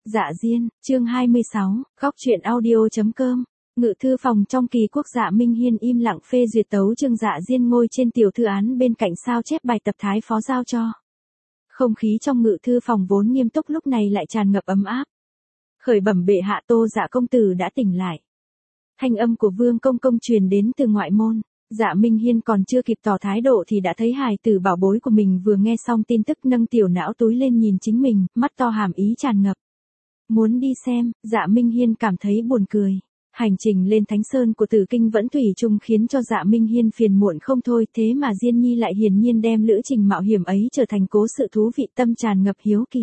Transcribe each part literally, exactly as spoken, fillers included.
Dạ Diên, chương hai mươi sáu, góc truyện audio.com. Ngự thư phòng trong kỳ quốc Dạ Minh Hiên im lặng phê duyệt tấu chương. Dạ Diên ngồi trên tiểu thư án bên cạnh sao chép bài tập thái phó giao cho. Không khí trong ngự thư phòng vốn nghiêm túc lúc này lại tràn ngập ấm áp. Khởi bẩm bệ hạ, Tô Dạ công tử đã tỉnh lại. Thanh âm của Vương công công truyền đến từ ngoại môn. Dạ Minh Hiên còn chưa kịp tỏ thái độ thì đã thấy hài tử bảo bối của mình vừa nghe xong tin tức nâng tiểu não túi lên nhìn chính mình, mắt to hàm ý tràn ngập. Muốn đi xem. Dạ Minh Hiên cảm thấy buồn cười. Hành trình lên Thánh Sơn của Tử Kinh vẫn thủy chung khiến cho Dạ Minh Hiên phiền muộn không thôi, thế mà Diên Nhi lại hiển nhiên đem lữ trình mạo hiểm ấy trở thành cố sự thú vị, tâm tràn ngập hiếu kỳ.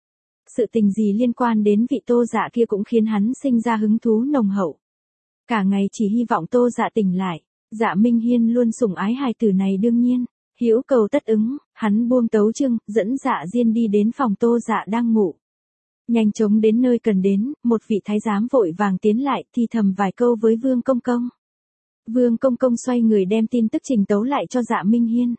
Sự tình gì liên quan đến vị Tô Dạ kia cũng khiến hắn sinh ra hứng thú nồng hậu. Cả ngày chỉ hy vọng Tô Dạ tỉnh lại. Dạ Minh Hiên luôn sủng ái hài tử này, đương nhiên hữu cầu tất ứng, hắn buông tấu chương, dẫn Dạ Diên đi đến phòng Tô Dạ đang ngủ. Nhanh chóng đến nơi cần đến, một vị thái giám vội vàng tiến lại, thì thầm vài câu với Vương công công. Vương công công xoay người đem tin tức trình tấu lại cho Dạ Minh Hiên.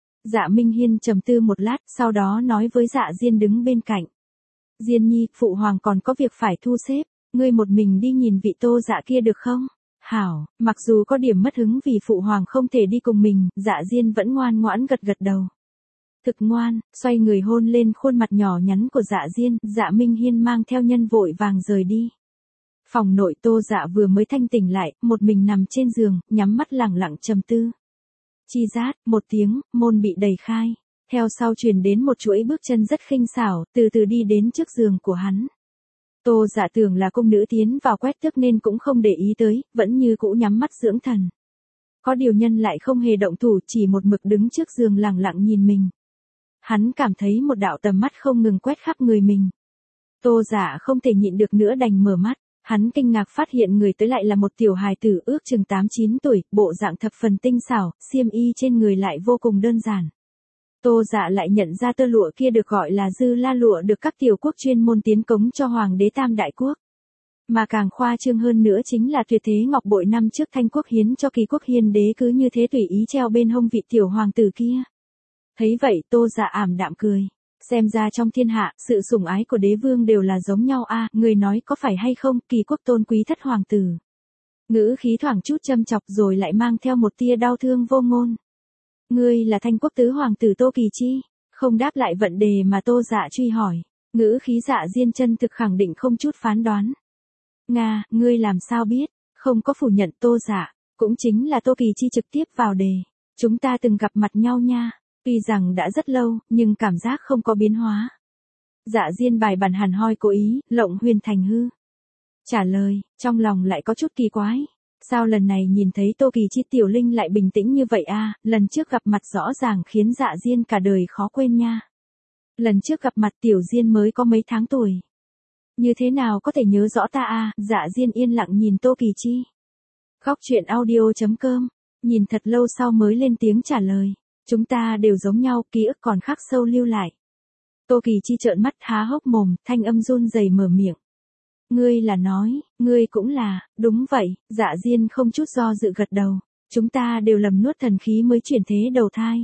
Dạ Minh Hiên trầm tư một lát, sau đó nói với Dạ Diên đứng bên cạnh. Diên Nhi, phụ hoàng còn có việc phải thu xếp, ngươi một mình đi nhìn vị Tô Dạ kia được không? Hảo. Mặc dù có điểm mất hứng vì phụ hoàng không thể đi cùng mình, Dạ Diên vẫn ngoan ngoãn gật gật đầu. Thực ngoan, xoay người hôn lên khuôn mặt nhỏ nhắn của Dạ Diên, Dạ Minh Hiên mang theo nhân vội vàng rời đi. Phòng nội Tô Dạ vừa mới thanh tỉnh lại, một mình nằm trên giường, nhắm mắt lẳng lặng trầm tư. Chi rát, một tiếng, môn bị đẩy khai. Theo sau truyền đến một chuỗi bước chân rất khinh xảo, từ từ đi đến trước giường của hắn. Tô Dạ tưởng là cung nữ tiến vào quét tước nên cũng không để ý tới, vẫn như cũ nhắm mắt dưỡng thần. Có điều nhân lại không hề động thủ, chỉ một mực đứng trước giường lẳng lặng nhìn mình. Hắn cảm thấy một đạo tầm mắt không ngừng quét khắp người mình. Tô Dạ không thể nhịn được nữa đành mở mắt, hắn kinh ngạc phát hiện người tới lại là một tiểu hài tử ước chừng tám chín tuổi, bộ dạng thập phần tinh xảo, xiêm y trên người lại vô cùng đơn giản. Tô Dạ lại nhận ra tơ lụa kia được gọi là dư la lụa được các tiểu quốc chuyên môn tiến cống cho Hoàng đế Tam Đại Quốc. Mà càng khoa trương hơn nữa chính là tuyệt thế ngọc bội năm trước Thanh quốc hiến cho Kỳ quốc Hiên đế cứ như thế tùy ý treo bên hông vị tiểu hoàng tử kia. Thấy vậy Tô Dạ ảm đạm cười. Xem ra trong thiên hạ, sự sủng ái của đế vương đều là giống nhau a, à, người nói có phải hay không, Kỳ quốc tôn quý thất hoàng tử. Ngữ khí thoảng chút châm chọc rồi lại mang theo một tia đau thương vô ngôn. Ngươi là Thanh quốc tứ hoàng tử Tô Kỳ Chi? Không đáp lại vận đề mà Tô Dạ truy hỏi. Ngữ khí Dạ Diên chân thực khẳng định không chút phán đoán. Nga, ngươi làm sao biết? Không có phủ nhận Tô Dạ. Cũng chính là Tô Kỳ Chi trực tiếp vào đề. Chúng ta từng gặp mặt nhau nha. Tuy rằng đã rất lâu, nhưng cảm giác không có biến hóa. Dạ Diên bài bản hẳn hoi cố ý, lộng huyền thành hư. Trả lời, trong lòng lại có chút kỳ quái. Sao lần này nhìn thấy Tô Kỳ Chi tiểu linh lại bình tĩnh như vậy a? À, lần trước gặp mặt rõ ràng khiến Dạ Diên cả đời khó quên nha. Lần trước gặp mặt tiểu Diên mới có mấy tháng tuổi. Như thế nào có thể nhớ rõ ta a? À? Dạ Diên yên lặng nhìn Tô Kỳ Chi. Góc truyện audio.com. Nhìn thật lâu sau mới lên tiếng trả lời. Chúng ta đều giống nhau, ký ức còn khắc sâu lưu lại. Tô Kỳ Chi trợn mắt há hốc mồm, thanh âm run rẩy mở miệng. Ngươi là nói, ngươi cũng là, đúng vậy. Dạ Diên không chút do dự gật đầu. Chúng ta đều lầm nuốt thần khí mới chuyển thế đầu thai.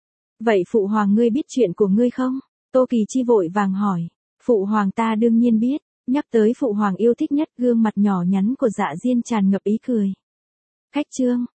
Vậy phụ hoàng ngươi biết chuyện của ngươi không? Tô Kỳ Chi vội vàng hỏi. Phụ hoàng ta đương nhiên biết. Nhắc tới phụ hoàng yêu thích nhất, gương mặt nhỏ nhắn của Dạ Diên tràn ngập ý cười. Khách trương,